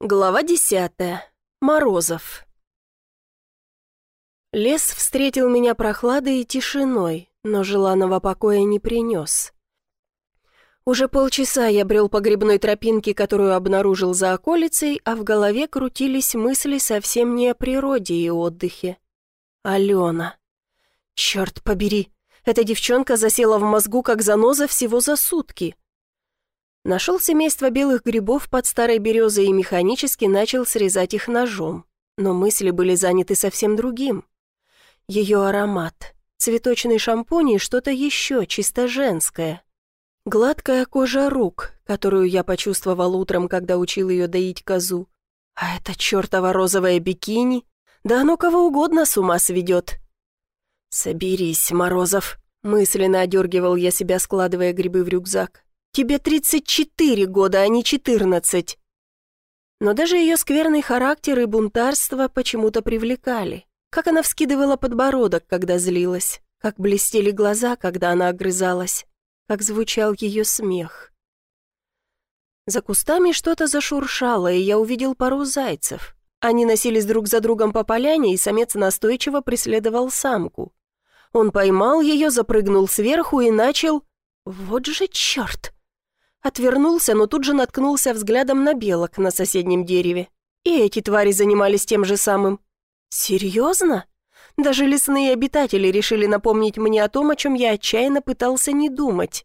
Глава 10. Морозов. Лес встретил меня прохладой и тишиной, но желанного покоя не принес. Уже полчаса я брел по грибной тропинке, которую обнаружил за околицей, а в голове крутились мысли совсем не о природе и отдыхе. Алена. Черт побери, эта девчонка засела в мозгу как заноза всего за сутки. Нашел семейство белых грибов под старой березой и механически начал срезать их ножом. Но мысли были заняты совсем другим. Ее аромат, цветочный шампунь и что-то еще чисто женское. Гладкая кожа рук, которую я почувствовал утром, когда учил ее доить козу. А это чертово розовое бикини. Да оно кого угодно с ума сведет. «Соберись, Морозов», — мысленно одергивал я себя, складывая грибы в рюкзак. «Тебе 34 года, а не 14». Но даже ее скверный характер и бунтарство почему-то привлекали. Как она вскидывала подбородок, когда злилась, как блестели глаза, когда она огрызалась, как звучал ее смех. За кустами что-то зашуршало, и я увидел пару зайцев. Они носились друг за другом по поляне, и самец настойчиво преследовал самку. Он поймал ее, запрыгнул сверху и начал... Вот же черт! Отвернулся, но тут же наткнулся взглядом на белок на соседнем дереве. И эти твари занимались тем же самым. Серьезно? Даже лесные обитатели решили напомнить мне о том, о чем я отчаянно пытался не думать.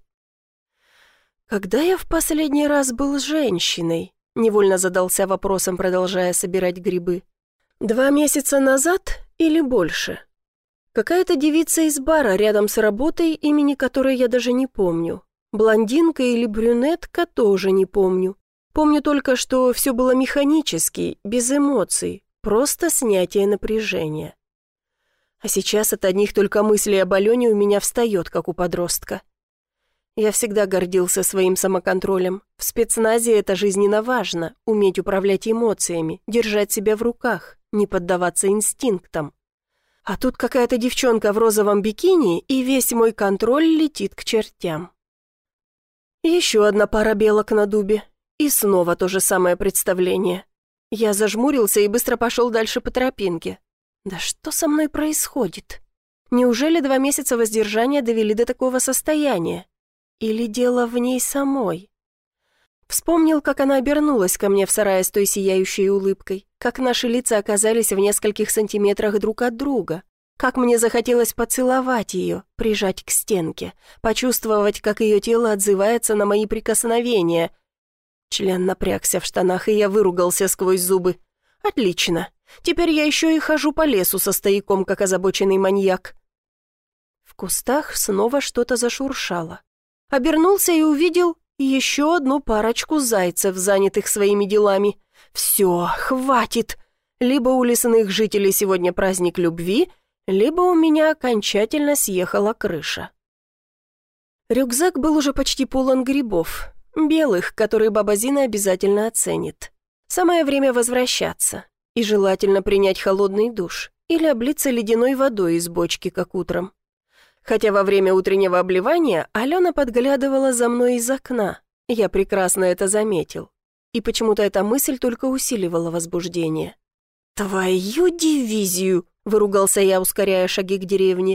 Когда я в последний раз был женщиной? Невольно задался вопросом, продолжая собирать грибы. 2 месяца назад или больше? Какая-то девица из бара рядом с работой, имени которой я даже не помню. Блондинка или брюнетка тоже не помню. Помню только, что все было механически, без эмоций, просто снятие напряжения. А сейчас от одних только мыслей об Алене у меня встает, как у подростка. Я всегда гордился своим самоконтролем. В спецназе это жизненно важно, уметь управлять эмоциями, держать себя в руках, не поддаваться инстинктам. А тут какая-то девчонка в розовом бикини, и весь мой контроль летит к чертям. Еще одна пара белок на дубе. И снова то же самое представление. Я зажмурился и быстро пошел дальше по тропинке. Да что со мной происходит? Неужели 2 месяца воздержания довели до такого состояния? Или дело в ней самой? Вспомнил, как она обернулась ко мне в сарае с той сияющей улыбкой, как наши лица оказались в нескольких сантиметрах друг от друга, как мне захотелось поцеловать ее, прижать к стенке, почувствовать, как ее тело отзывается на мои прикосновения. Член напрягся в штанах, и я выругался сквозь зубы. Отлично, теперь я еще и хожу по лесу со стояком, как озабоченный маньяк. В кустах снова что-то зашуршало. Обернулся и увидел еще одну парочку зайцев, занятых своими делами. Все, хватит. Либо у лесных жителей сегодня праздник любви, либо у меня окончательно съехала крыша. Рюкзак был уже почти полон грибов, белых, которые баба Зина обязательно оценит. Самое время возвращаться, и желательно принять холодный душ или облиться ледяной водой из бочки, как утром. Хотя во время утреннего обливания Алена подглядывала за мной из окна, я прекрасно это заметил, и почему-то эта мысль только усиливала возбуждение. «Твою дивизию!» — выругался я, ускоряя шаги к деревне.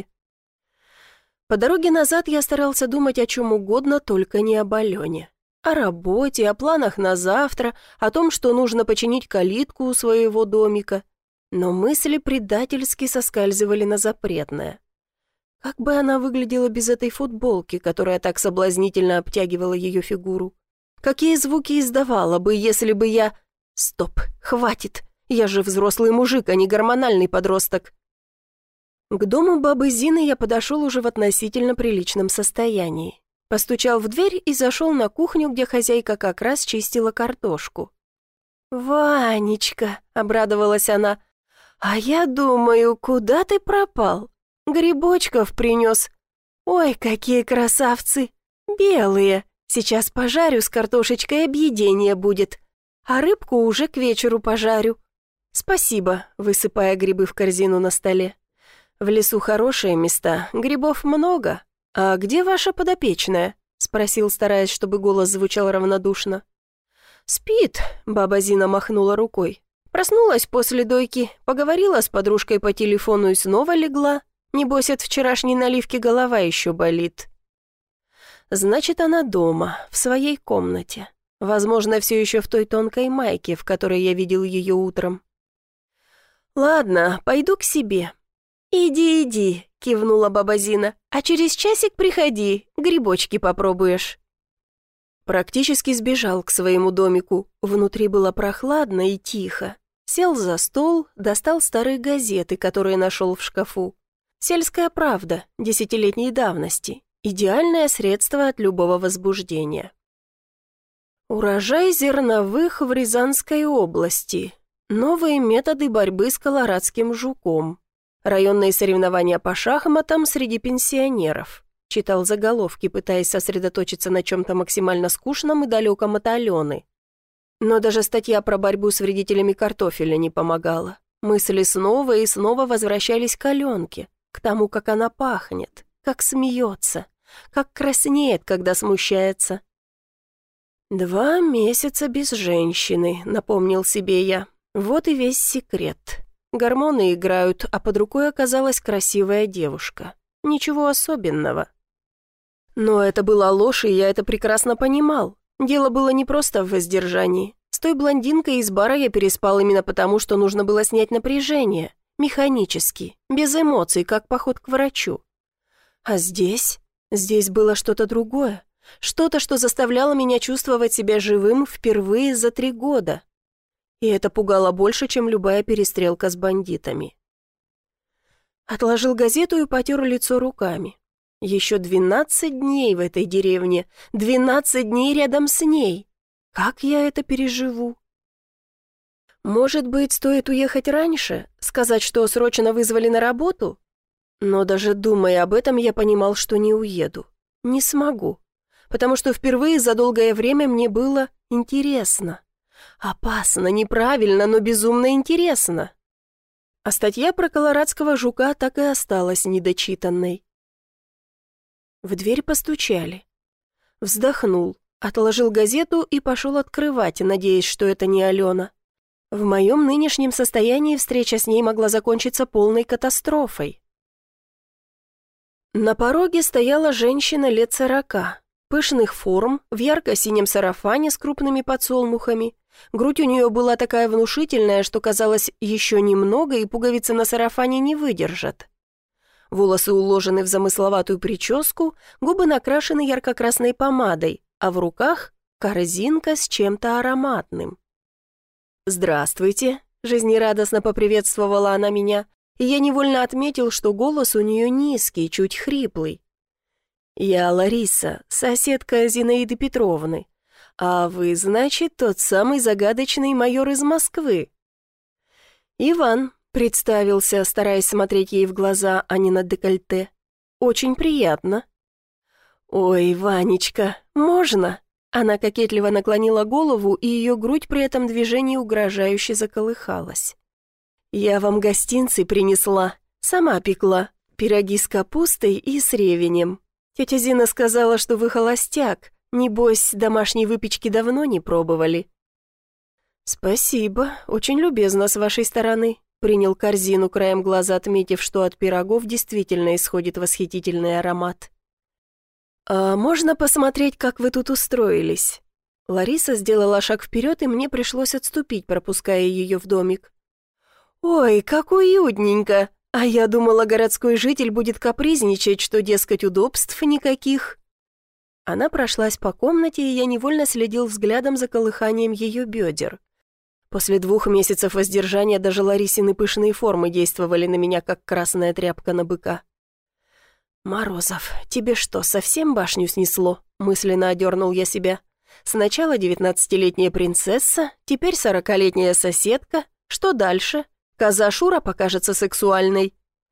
По дороге назад я старался думать о чем угодно, только не об Алене. О работе, о планах на завтра, о том, что нужно починить калитку у своего домика. Но мысли предательски соскальзывали на запретное. Как бы она выглядела без этой футболки, которая так соблазнительно обтягивала ее фигуру? Какие звуки издавала бы, если бы я... Стоп, хватит! Я же взрослый мужик, а не гормональный подросток. К дому бабы Зины я подошел уже в относительно приличном состоянии. Постучал в дверь и зашел на кухню, где хозяйка как раз чистила картошку. «Ванечка», — обрадовалась она, — «а я думаю, куда ты пропал? Грибочков принес. Ой, какие красавцы! Белые. Сейчас пожарю с картошечкой, объедение будет. А рыбку уже к вечеру пожарю». «Спасибо», высыпая грибы в корзину на столе. «В лесу хорошие места, грибов много. А где ваша подопечная?» — спросил, стараясь, чтобы голос звучал равнодушно. «Спит», — баба Зина махнула рукой. «Проснулась после дойки, поговорила с подружкой по телефону и снова легла. Небось, от вчерашней наливки голова еще болит». Значит, она дома, в своей комнате. Возможно, все еще в той тонкой майке, в которой я видел ее утром. «Ладно, пойду к себе». «Иди, иди», — кивнула баба Зина. «А через часик приходи, грибочки попробуешь». Практически сбежал к своему домику. Внутри было прохладно и тихо. Сел за стол, достал старые газеты, которые нашел в шкафу. «Сельская правда» 10-летней давности. Идеальное средство от любого возбуждения. Урожай зерновых в Рязанской области. Новые методы борьбы с колорадским жуком. Районные соревнования по шахматам среди пенсионеров. Читал заголовки, пытаясь сосредоточиться на чем-то максимально скучном и далеком от Алены. Но даже статья про борьбу с вредителями картофеля не помогала. Мысли снова и снова возвращались к Аленке, к тому, как она пахнет, как смеется, как краснеет, когда смущается. 2 месяца без женщины, напомнил себе я. Вот и весь секрет. Гормоны играют, а под рукой оказалась красивая девушка. Ничего особенного. Но это была ложь, и я это прекрасно понимал. Дело было не просто в воздержании. С той блондинкой из бара я переспал именно потому, что нужно было снять напряжение. Механически, без эмоций, как поход к врачу. А здесь? Здесь было что-то другое. Что-то, что заставляло меня чувствовать себя живым впервые за 3 года. И это пугало больше, чем любая перестрелка с бандитами. Отложил газету и потер лицо руками. Еще 12 дней в этой деревне, 12 дней рядом с ней. Как я это переживу? Может быть, стоит уехать раньше, сказать, что срочно вызвали на работу? Но даже думая об этом, я понимал, что не уеду. Не смогу. Потому что впервые за долгое время мне было интересно. Опасно, неправильно, но безумно интересно. А статья про колорадского жука так и осталась недочитанной. В дверь постучали. Вздохнул, отложил газету и пошел открывать, надеясь, что это не Алена. В моем нынешнем состоянии встреча с ней могла закончиться полной катастрофой. На пороге стояла женщина лет 40, пышных форм, в ярко-синем сарафане с крупными подсолнухами. Грудь у нее была такая внушительная, что казалось, еще немного, и пуговицы на сарафане не выдержат. Волосы уложены в замысловатую прическу, губы накрашены ярко-красной помадой, а в руках корзинка с чем-то ароматным. «Здравствуйте», — жизнерадостно поприветствовала она меня, и я невольно отметил, что голос у нее низкий, чуть хриплый. «Я Лариса, соседка Зинаиды Петровны. А вы, значит, тот самый загадочный майор из Москвы?» «Иван», — представился, стараясь смотреть ей в глаза, а не на декольте. «Очень приятно». «Ой, Ванечка, можно?» Она кокетливо наклонила голову, и ее грудь при этом движении угрожающе заколыхалась. «Я вам гостинцы принесла, сама пекла, пироги с капустой и с ревенем. Тетя Зина сказала, что вы холостяк, небось, домашней выпечки давно не пробовали». «Спасибо, очень любезно с вашей стороны», — принял корзину, краем глаза отметив, что от пирогов действительно исходит восхитительный аромат. «А можно посмотреть, как вы тут устроились?» Лариса сделала шаг вперед, и мне пришлось отступить, пропуская ее в домик. «Ой, как уютненько! А я думала, городской житель будет капризничать, что, дескать, удобств никаких». Она прошлась по комнате, и я невольно следил взглядом за колыханием ее бедер. После 2 месяцев воздержания даже Ларисины пышные формы действовали на меня, как красная тряпка на быка. «Морозов, тебе что, совсем башню снесло?» — мысленно одернул я себя. «Сначала 19-летняя принцесса, теперь 40-летняя соседка. Что дальше? Коза Шура покажется сексуальной».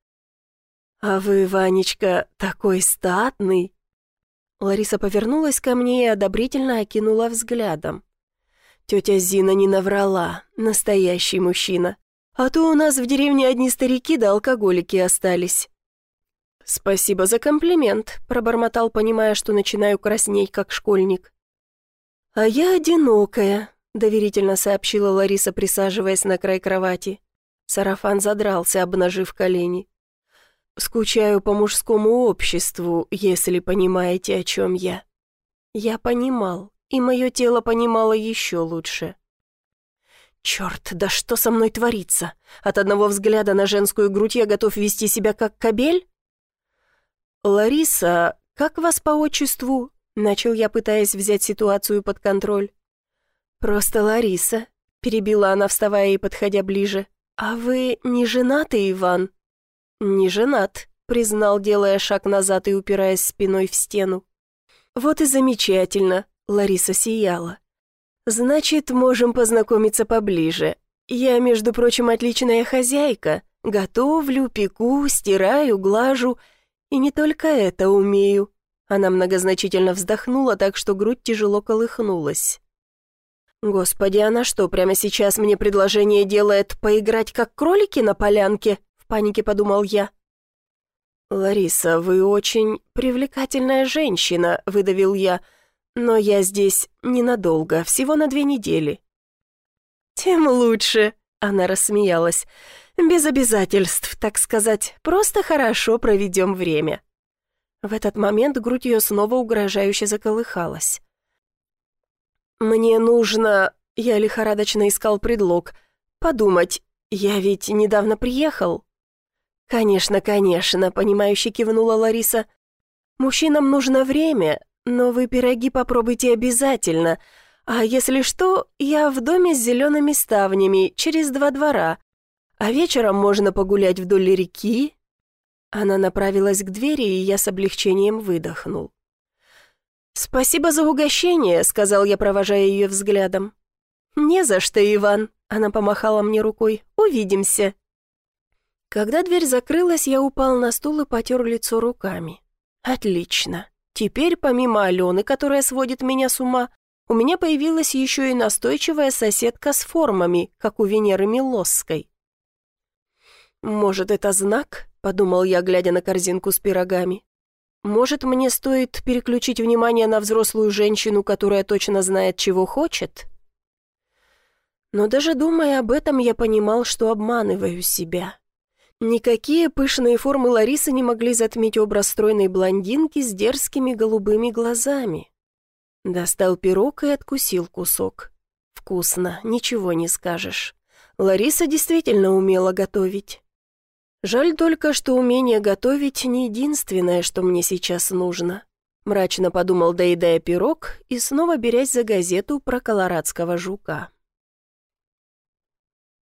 «А вы, Ванечка, такой статный!» Лариса повернулась ко мне и одобрительно окинула взглядом. «Тетя Зина не наврала, настоящий мужчина. А то у нас в деревне одни старики да алкоголики остались». «Спасибо за комплимент», — пробормотал, понимая, что начинаю краснеть, как школьник. «А я одинокая. доверительно сообщила Лариса, присаживаясь на край кровати. Сарафан задрался, обнажив колени. «Скучаю по мужскому обществу, если понимаете, о чем я». Я понимал, и мое тело понимало еще лучше. «Черт, да что со мной творится? От одного взгляда на женскую грудь я готов вести себя как кобель?» «Лариса, как вас по отчеству?» — начал я, пытаясь взять ситуацию под контроль. «Просто Лариса», — перебила она, вставая и подходя ближе. «А вы не женаты, Иван?» «Не женат», — признал, делая шаг назад и упираясь спиной в стену. «Вот и замечательно», — Лариса сияла. «Значит, можем познакомиться поближе. Я, между прочим, отличная хозяйка. Готовлю, пеку, стираю, глажу. И не только это умею». Она многозначительно вздохнула, так что грудь тяжело колыхнулась. «Господи, она что, прямо сейчас мне предложение делает поиграть как кролики на полянке?» — в панике подумал я. «Лариса, вы очень привлекательная женщина», — выдавил я. «Но я здесь ненадолго, всего на 2 недели». «Тем лучше», — она рассмеялась. «Без обязательств, так сказать, просто хорошо проведем время». В этот момент грудь ее снова угрожающе заколыхалась. «Мне нужно...» — я лихорадочно искал предлог. «Подумать, я ведь недавно приехал». «Конечно, конечно», — понимающе кивнула Лариса. «Мужчинам нужно время, но вы пироги попробуйте обязательно. А если что, я в доме с зелеными ставнями, через 2 двора. А вечером можно погулять вдоль реки». Она направилась к двери, и я с облегчением выдохнул. «Спасибо за угощение», — сказал я, провожая ее взглядом. «Не за что, Иван», — она помахала мне рукой. «Увидимся». Когда дверь закрылась, я упал на стул и потер лицо руками. «Отлично. Теперь, помимо Алены, которая сводит меня с ума, у меня появилась еще и настойчивая соседка с формами, как у Венеры Милосской». «Может, это знак?» — подумал я, глядя на корзинку с пирогами. «Может, мне стоит переключить внимание на взрослую женщину, которая точно знает, чего хочет?» Но даже думая об этом, я понимал, что обманываю себя. Никакие пышные формы Ларисы не могли затмить образ стройной блондинки с дерзкими голубыми глазами. Достал пирог и откусил кусок. Вкусно, ничего не скажешь. Лариса действительно умела готовить. Жаль только, что умение готовить не единственное, что мне сейчас нужно. Мрачно подумал, доедая пирог и снова берясь за газету про колорадского жука.